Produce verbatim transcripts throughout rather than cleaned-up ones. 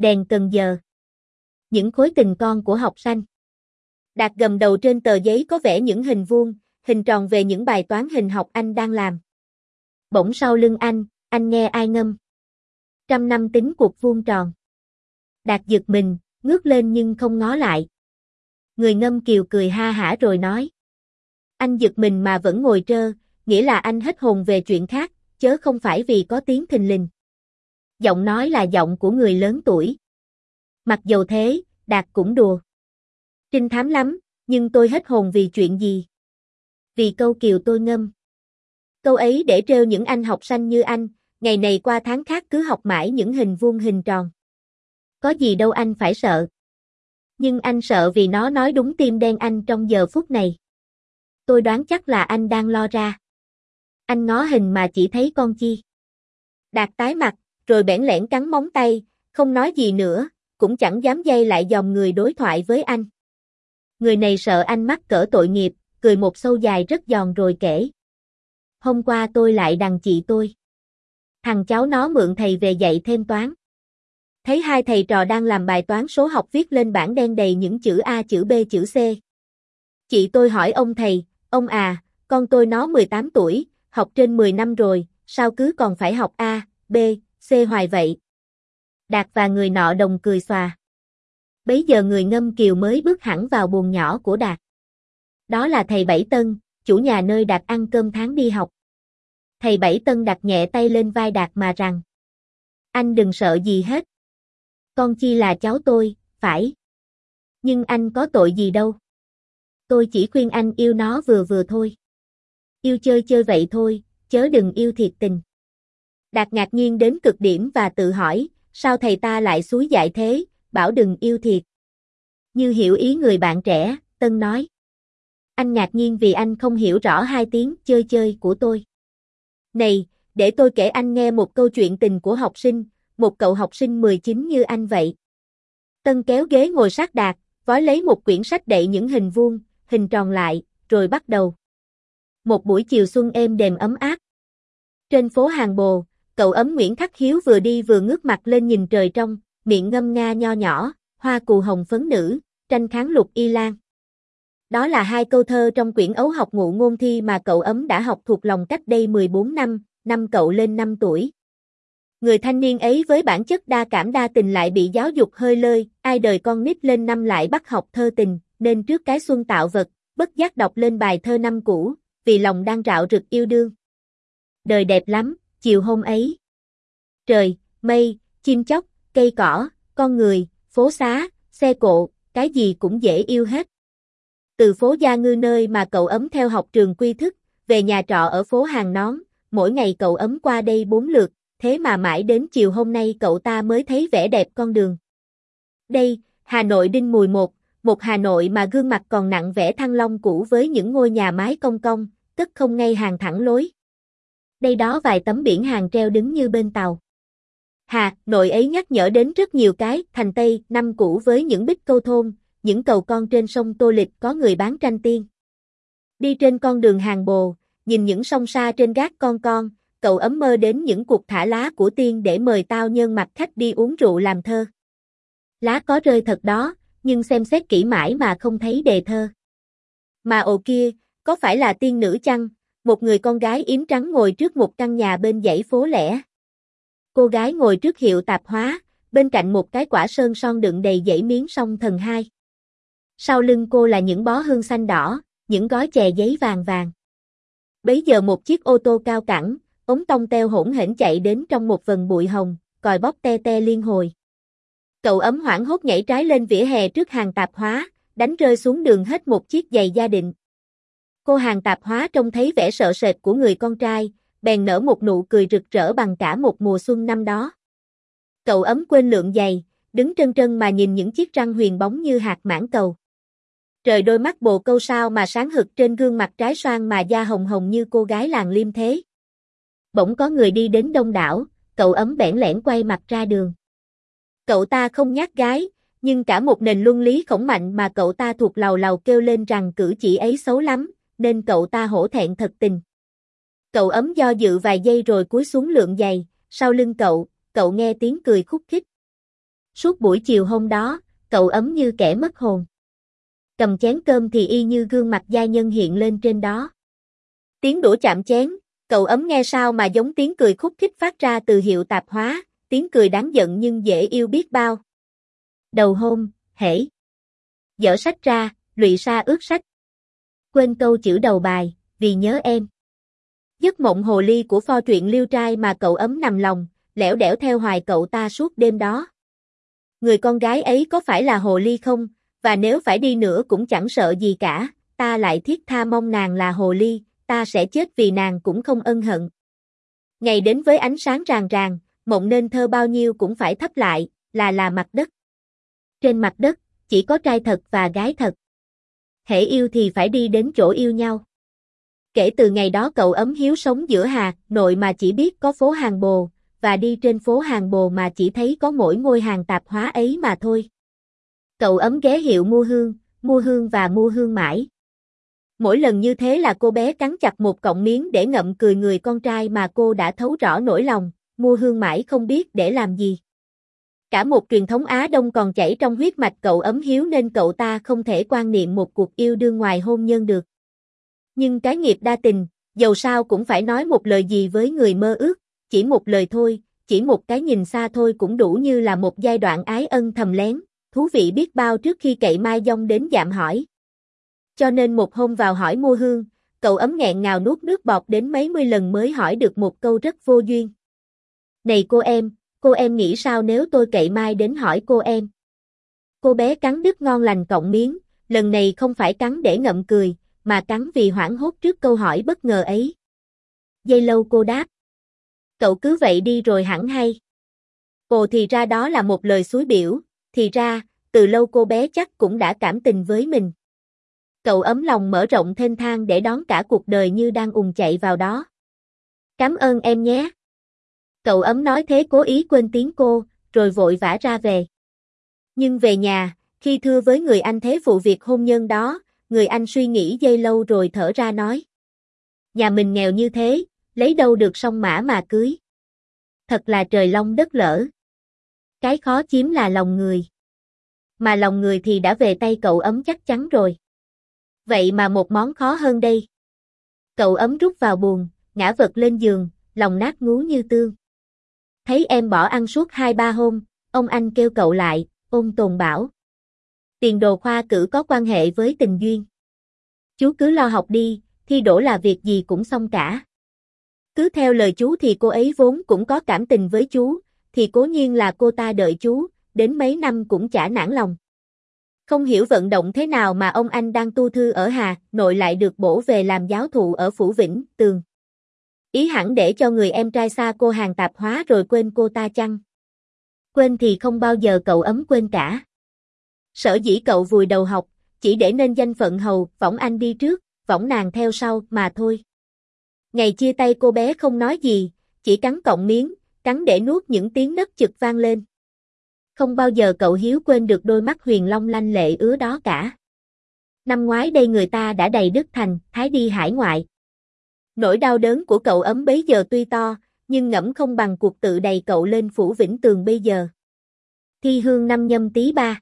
Đèn cần giờ. Những khối tình con của học sinh. Đạt gầm đầu trên tờ giấy có vẽ những hình vuông, hình tròn về những bài toán hình học anh đang làm. Bỗng sau lưng anh, anh nghe ai ngâm. Trăm năm tính cuộc vuông tròn. Đạt giật mình, ngước lên nhưng không ngó lại. Người ngâm Kiều cười ha hả rồi nói. Anh giật mình mà vẫn ngồi trơ, nghĩa là anh hết hồn về chuyện khác, chớ không phải vì có tiếng thình lình. Giọng nói là giọng của người lớn tuổi. Mặc dầu thế, Đạt cũng đùa. Trinh thám lắm, nhưng tôi hết hồn vì chuyện gì? Vì câu Kiều tôi ngâm. Câu ấy để trêu những anh học sinh như anh, ngày này qua tháng khác cứ học mãi những hình vuông hình tròn. Có gì đâu anh phải sợ. Nhưng anh sợ vì nó nói đúng tim đen anh trong giờ phút này. Tôi đoán chắc là anh đang lo ra. Anh ngó hình mà chỉ thấy con chi. Đạt tái mặt, rồi bẽn lẽn cắn móng tay, không nói gì nữa, cũng chẳng dám dây lại dòng người đối thoại với anh. Người này sợ anh mắc cỡ tội nghiệp, cười một sâu dài rất giòn rồi kể. Hôm qua tôi lại đằng chị tôi. Thằng cháu nó mượn thầy về dạy thêm toán. Thấy hai thầy trò đang làm bài toán số học viết lên bảng đen đầy những chữ A, chữ B, chữ C. Chị tôi hỏi ông thầy, ông à, con tôi nó mười tám tuổi, học trên mười năm rồi, sao cứ còn phải học A, B, C hoài vậy? Đạt và người nọ đồng cười xòa. Bấy giờ người ngâm Kiều mới bước hẳn vào buồng nhỏ của Đạt. Đó là thầy Bảy Tân, chủ nhà nơi Đạt ăn cơm tháng đi học. Thầy Bảy Tân đặt nhẹ tay lên vai Đạt mà rằng. Anh đừng sợ gì hết. Con chi là cháu tôi, phải. Nhưng anh có tội gì đâu. Tôi chỉ khuyên anh yêu nó vừa vừa thôi. Yêu chơi chơi vậy thôi, chớ đừng yêu thiệt tình. Đạt ngạc nhiên đến cực điểm và tự hỏi, sao thầy ta lại xúi dại thế, bảo đừng yêu thiệt. Như hiểu ý người bạn trẻ, Tân nói. Anh ngạc nhiên vì anh không hiểu rõ hai tiếng chơi chơi của tôi. Này, để tôi kể anh nghe một câu chuyện tình của học sinh, một cậu học sinh mười chín như anh vậy. Tân kéo ghế ngồi sát Đạt, vói lấy một quyển sách đậy những hình vuông, hình tròn lại, rồi bắt đầu. Một buổi chiều xuân êm đềm ấm áp. Trên phố Hàng Bồ, cậu ấm Nguyễn Khắc Hiếu vừa đi vừa ngước mặt lên nhìn trời trong, miệng ngâm nga nho nhỏ, hoa cù hồng phấn nữ, tranh kháng lục y lan. Đó là hai câu thơ trong quyển ấu học ngụ ngôn thi mà cậu ấm đã học thuộc lòng cách đây mười bốn năm, năm cậu lên năm tuổi. Người thanh niên ấy với bản chất đa cảm đa tình lại bị giáo dục hơi lơi, ai đời con nít lên năm lại bắt học thơ tình, nên trước cái xuân tạo vật, bất giác đọc lên bài thơ năm cũ, vì lòng đang rạo rực yêu đương. Đời đẹp lắm, chiều hôm ấy. Trời, mây, chim chóc, cây cỏ, con người, phố xá, xe cộ, cái gì cũng dễ yêu hết. Từ phố Gia Ngư nơi mà cậu ấm theo học trường quy thức, về nhà trọ ở phố Hàng Nón, mỗi ngày cậu ấm qua đây bốn lượt, thế mà mãi đến chiều hôm nay cậu ta mới thấy vẻ đẹp con đường. Đây, Hà Nội đinh mùi một, một Hà Nội mà gương mặt còn nặng vẻ Thăng Long cũ với những ngôi nhà mái cong cong, tức không ngay hàng thẳng lối. Đây đó vài tấm biển hàng treo đứng như bên tàu. Hà Nội ấy nhắc nhở đến rất nhiều cái thành Tây năm cũ với những bích câu thôn, những cầu con trên sông Tô Lịch có người bán tranh tiên. Đi trên con đường Hàng Bồ, nhìn những sông xa trên gác con con, cậu ấm mơ đến những cuộc thả lá của tiên để mời tao nhơn mặt khách đi uống rượu làm thơ. Lá có rơi thật đó, nhưng xem xét kỹ mãi mà không thấy đề thơ. Mà ồ kia, có phải là tiên nữ chăng? Một người con gái yếm trắng ngồi trước một căn nhà bên dãy phố lẻ. Cô gái ngồi trước hiệu tạp hóa, bên cạnh một cái quả sơn son đựng đầy dãy miếng song thần hai. Sau lưng cô là những bó hương xanh đỏ, những gói chè giấy vàng vàng. Bấy giờ một chiếc ô tô cao cẳng, ống tông teo hỗn hển chạy đến trong một vần bụi hồng, còi bóp te te liên hồi. Cậu ấm hoảng hốt nhảy trái lên vỉa hè trước hàng tạp hóa, đánh rơi xuống đường hết một chiếc giày gia định. Cô hàng tạp hóa trông thấy vẻ sợ sệt của người con trai, bèn nở một nụ cười rực rỡ bằng cả một mùa xuân năm đó. Cậu ấm quên lượng giày, đứng trân trân mà nhìn những chiếc răng huyền bóng như hạt mãng cầu. Trời, đôi mắt bồ câu sao mà sáng hực trên gương mặt trái xoan mà da hồng hồng như cô gái làng Liêm thế. Bỗng có người đi đến đông đảo, cậu ấm bẽn lẽn quay mặt ra đường. Cậu ta không nhát gái, nhưng cả một nền luân lý khổng mạnh mà cậu ta thuộc lầu lầu kêu lên rằng cử chỉ ấy xấu lắm, nên cậu ta hổ thẹn thật tình. Cậu ấm do dự vài giây rồi cúi xuống lượng giày, sau lưng cậu, cậu nghe tiếng cười khúc khích. Suốt buổi chiều hôm đó, cậu ấm như kẻ mất hồn. Cầm chén cơm thì y như gương mặt giai nhân hiện lên trên đó. Tiếng đũa chạm chén, cậu ấm nghe sao mà giống tiếng cười khúc khích phát ra từ Hiệu tạp hóa, tiếng cười đáng giận nhưng dễ yêu biết bao. Đầu hôm, hễ dở sách ra, lụy sa ướt sách. Quên câu chữ đầu bài, vì nhớ em. Giấc mộng hồ ly của pho truyện liêu trai mà cậu ấm nằm lòng, lẻo đẻo theo hoài cậu ta suốt đêm đó. Người con gái ấy có phải là hồ ly không, và nếu phải đi nữa cũng chẳng sợ gì cả, ta lại thiết tha mong nàng là hồ ly, ta sẽ chết vì nàng cũng không ân hận. Ngày đến với ánh sáng ràng ràng, mộng nên thơ bao nhiêu cũng phải thấp lại, là là mặt đất. Trên mặt đất, chỉ có trai thật và gái thật. Hễ yêu thì phải đi đến chỗ yêu nhau. Kể từ ngày đó cậu ấm hiếu sống giữa Hà Nội mà chỉ biết có phố hàng bồ, và đi trên phố hàng bồ mà chỉ thấy có mỗi ngôi hàng tạp hóa ấy mà thôi. Cậu ấm ghé Hiệu mua hương, mua hương và mua hương mãi. Mỗi lần như thế là cô bé cắn chặt một cọng miếng để ngậm cười người con trai mà cô đã thấu rõ nỗi lòng, mua hương mãi không biết để làm gì. Cả một truyền thống Á Đông còn chảy trong huyết mạch cậu ấm hiếu nên cậu ta không thể quan niệm một cuộc yêu đương ngoài hôn nhân được. Nhưng cái nghiệp đa tình, dầu sao cũng phải nói một lời gì với người mơ ước, chỉ một lời thôi, chỉ một cái nhìn xa thôi cũng đủ như là một giai đoạn ái ân thầm lén, thú vị biết bao trước khi cậy mai dông đến dạm hỏi. Cho nên một hôm vào hỏi mua hương, cậu ấm nghẹn ngào nuốt nước bọt đến mấy mươi lần mới hỏi được một câu rất vô duyên. Này cô em, cô em nghĩ sao nếu tôi cậy mai đến hỏi cô em? Cô bé cắn đứt ngon lành cọng miếng, lần này không phải cắn để ngậm cười, mà cắn vì hoảng hốt trước câu hỏi bất ngờ ấy. Giây lâu cô đáp. Cậu cứ vậy đi rồi hẳn hay. Ồ thì ra đó là một lời xúi biểu, thì ra, từ lâu cô bé chắc cũng đã cảm tình với mình. Cậu ấm lòng mở rộng thênh thang để đón cả cuộc đời như đang ùn chạy vào đó. Cảm ơn em nhé. Cậu ấm nói thế cố ý quên tiếng cô, rồi vội vã ra về. Nhưng về nhà, khi thưa với người anh thế vụ việc hôn nhân đó, người anh suy nghĩ giây lâu rồi thở ra nói. Nhà mình nghèo như thế, lấy đâu được song mã mà cưới. Thật là trời long đất lỡ. Cái khó chiếm là lòng người. Mà lòng người thì đã về tay cậu ấm chắc chắn rồi. Vậy mà một món khó hơn đây. Cậu ấm rút vào buồng, ngã vật lên giường, lòng nát ngú như tương. Thấy em bỏ ăn suốt hai ba hôm, ông anh kêu cậu lại, ôn tồn bảo. Tiền đồ khoa cử có quan hệ với tình duyên. Chú cứ lo học đi, thi đỗ là việc gì cũng xong cả. Cứ theo lời chú thì cô ấy vốn cũng có cảm tình với chú, thì cố nhiên là cô ta đợi chú, đến mấy năm cũng chả nản lòng. Không hiểu vận động thế nào mà ông anh đang tu thư ở Hà Nội lại được bổ về làm giáo thụ ở Phủ Vĩnh Tường. Ý hẳn để cho người em trai xa cô hàng tạp hóa rồi quên cô ta chăng? Quên thì không bao giờ cậu ấm quên cả. Sở dĩ cậu vùi đầu học, chỉ để nên danh phận hầu, võng anh đi trước, võng nàng theo sau mà thôi. Ngày chia tay cô bé không nói gì, chỉ cắn cọng miếng, cắn để nuốt những tiếng nấc chực vang lên. Không bao giờ cậu hiếu quên được đôi mắt huyền long lanh lệ ứa đó cả. Năm ngoái đây người ta đã đầy Đức Thành, Thái đi hải ngoại. Nỗi đau đớn của cậu ấm bấy giờ tuy to, nhưng ngẫm không bằng cuộc tự đầy cậu lên Phủ Vĩnh Tường bây giờ. Thi hương năm Nhâm Tý ba.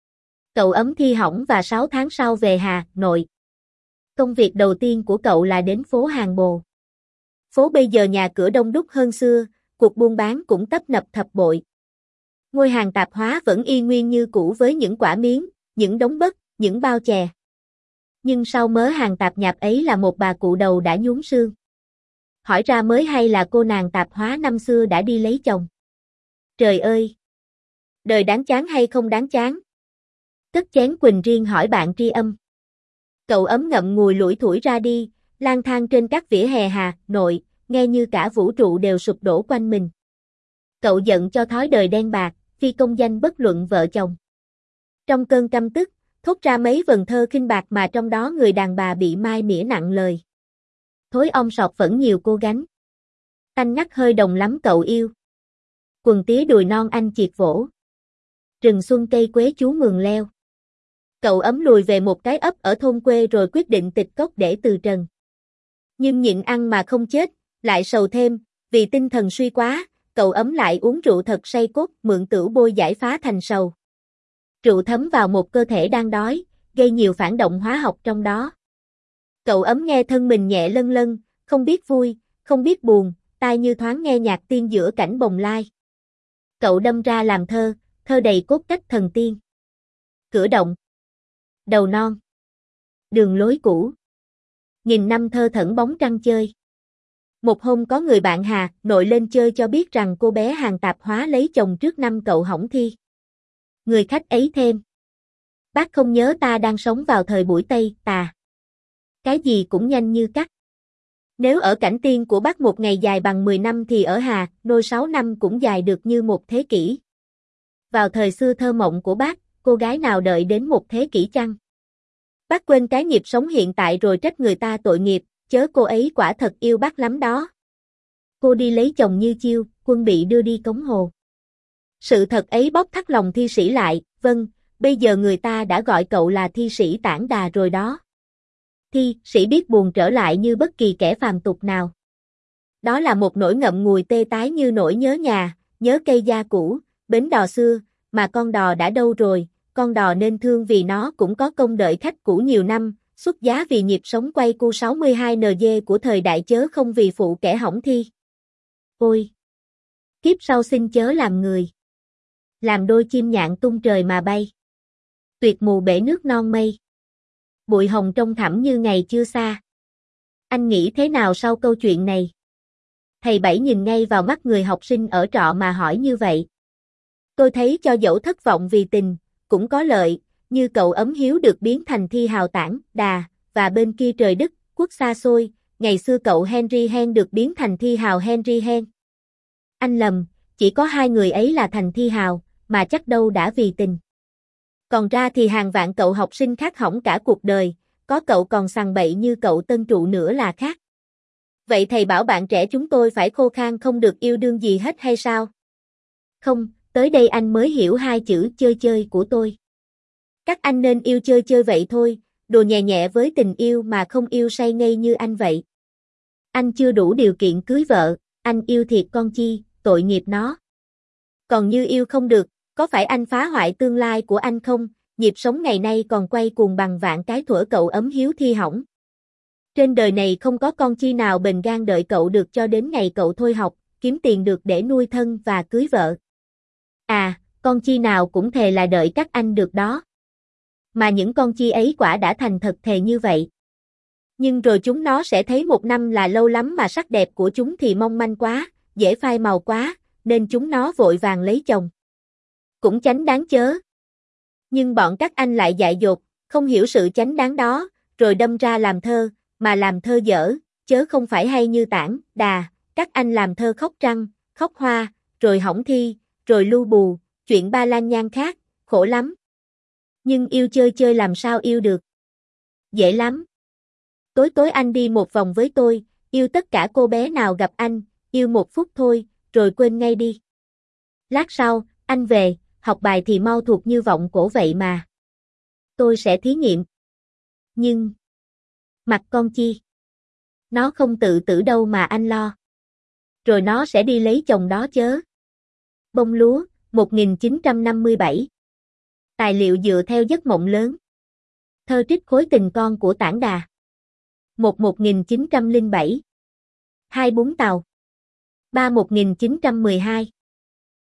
Cậu ấm thi hỏng và sáu tháng sau về Hà Nội. Công việc đầu tiên của cậu là đến phố hàng bồ. Phố bây giờ nhà cửa đông đúc hơn xưa, cuộc buôn bán cũng tấp nập thập bội. Ngôi hàng tạp hóa vẫn y nguyên như cũ với những quả miếng, những đống bất, những bao chè. Nhưng sau mớ hàng tạp nhạp ấy là một bà cụ đầu đã nhún xương. Hỏi ra mới hay là cô nàng tạp hóa năm xưa đã đi lấy chồng. Trời ơi! Đời đáng chán hay không đáng chán? Cất chén quỳnh riêng hỏi bạn tri âm. Cậu ấm ngậm ngùi lủi thủi ra đi, lang thang trên các vỉa hè Hà Nội, nghe như cả vũ trụ đều sụp đổ quanh mình. Cậu giận cho thói đời đen bạc, phi công danh bất luận vợ chồng. Trong cơn căm tức, thốt ra mấy vần thơ khinh bạc mà trong đó người đàn bà bị mai mỉa nặng lời. Thối om sọt vẫn nhiều cô gánh. Tanh ngắt hơi đồng lắm cậu yêu. Quần tía đùi non anh chiệt vỗ. Rừng xuân cây quế chú mường leo. Cậu ấm lùi về một cái ấp ở thôn quê rồi quyết định tịch cốc để từ trần. Nhưng nhịn ăn mà không chết, lại sầu thêm, vì tinh thần suy quá, cậu ấm lại uống rượu thật say cốt, mượn tửu bôi giải phá thành sầu. Rượu thấm vào một cơ thể đang đói, gây nhiều phản động hóa học trong đó. Cậu ấm nghe thân mình nhẹ lân lân, không biết vui, không biết buồn, tai như thoáng nghe nhạc tiên giữa cảnh bồng lai. Cậu đâm ra làm thơ, thơ đầy cốt cách thần tiên. Cửa động, đầu non, đường lối cũ, nghìn năm thơ thẩn bóng trăng chơi. Một hôm có người bạn Hà Nội lên chơi cho biết rằng cô bé hàng tạp hóa lấy chồng trước năm cậu hỏng thi. Người khách ấy thêm: bác không nhớ ta đang sống vào thời buổi Tây tà. Cái gì cũng nhanh như cắt. Nếu ở cảnh tiên của bác một ngày dài bằng mười năm thì ở Hà Nội sáu năm cũng dài được như một thế kỷ. Vào thời xưa thơ mộng của bác, cô gái nào đợi đến một thế kỷ chăng? Bác quên cái nghiệp sống hiện tại rồi trách người ta tội nghiệp, chớ cô ấy quả thật yêu bác lắm đó. Cô đi lấy chồng như chiêu, quân bị đưa đi cống hồ. Sự thật ấy bóp thắt lòng thi sĩ lại, vâng, bây giờ người ta đã gọi cậu là thi sĩ Tản Đà rồi đó. Thi sĩ biết buồn trở lại như bất kỳ kẻ phàm tục nào. Đó là một nỗi ngậm ngùi tê tái như nỗi nhớ nhà, nhớ cây gia cũ, bến đò xưa, mà con đò đã đâu rồi, con đò nên thương vì nó cũng có công đợi khách cũ nhiều năm, xuất giá vì nhịp sống quay cu sáu mươi hai en giê của thời đại chớ không vì phụ kẻ hỏng thi. Ôi! Kiếp sau xin chớ làm người. Làm đôi chim nhạn tung trời mà bay. Tuyệt mù bể nước non mây. Bụi hồng trông thẳm như ngày chưa xa. Anh nghĩ thế nào sau câu chuyện này? Thầy Bảy nhìn ngay vào mắt người học sinh ở trọ mà hỏi như vậy. Tôi thấy cho dẫu thất vọng vì tình, cũng có lợi, như cậu ấm hiếu được biến thành thi hào Tản Đà, và bên kia trời đất, quốc xa xôi, ngày xưa cậu Henry Hen được biến thành thi hào Henry Hen. Anh lầm, chỉ có hai người ấy là thành thi hào, mà chắc đâu đã vì tình. Còn ra thì hàng vạn cậu học sinh khác hỏng cả cuộc đời, có cậu còn sằng bậy như cậu Tân Trụ nữa là khác. Vậy thầy bảo bạn trẻ chúng tôi phải khô khan không được yêu đương gì hết hay sao? Không, tới đây anh mới hiểu hai chữ chơi chơi của tôi. Các anh nên yêu chơi chơi vậy thôi, đùa nhẹ nhẹ với tình yêu mà không yêu say ngây như anh vậy. Anh chưa đủ điều kiện cưới vợ, anh yêu thiệt con chi, tội nghiệp nó. Còn như yêu không được, có phải anh phá hoại tương lai của anh không? Nhịp sống ngày nay còn quay cuồng bằng vạn cái thuở cậu ấm hiếu thi hỏng. Trên đời này không có con chi nào bền gan đợi cậu được cho đến ngày cậu thôi học, kiếm tiền được để nuôi thân và cưới vợ. À, con chi nào cũng thề là đợi các anh được đó. Mà những con chi ấy quả đã thành thật thề như vậy. Nhưng rồi chúng nó sẽ thấy một năm là lâu lắm mà sắc đẹp của chúng thì mong manh quá, dễ phai màu quá, nên chúng nó vội vàng lấy chồng. Cũng chánh đáng chớ. Nhưng bọn các anh lại dại dột, không hiểu sự chánh đáng đó, rồi đâm ra làm thơ, mà làm thơ dở, chớ không phải hay như Tản Đà, các anh làm thơ khóc trăng, khóc hoa, rồi hỏng thi, rồi lưu bù, chuyện ba lan nhan khác, khổ lắm. Nhưng yêu chơi chơi làm sao yêu được? Dễ lắm. Tối tối anh đi một vòng với tôi, yêu tất cả cô bé nào gặp anh, yêu một phút thôi, rồi quên ngay đi. Lát sau, anh về, học bài thì mau thuộc như vọng cổ vậy mà. Tôi sẽ thí nghiệm. Nhưng... Mặt con chi? Nó không tự tử đâu mà anh lo. Rồi nó sẽ đi lấy chồng đó chớ. Bông lúa, một nghìn chín trăm năm mươi bảy. Tài liệu dựa theo giấc mộng lớn. Thơ trích khối tình con của Tản Đà. Một một nghìn chín trăm lẻ bảy. Hai bốn tàu. Ba một nghìn chín trăm mười hai.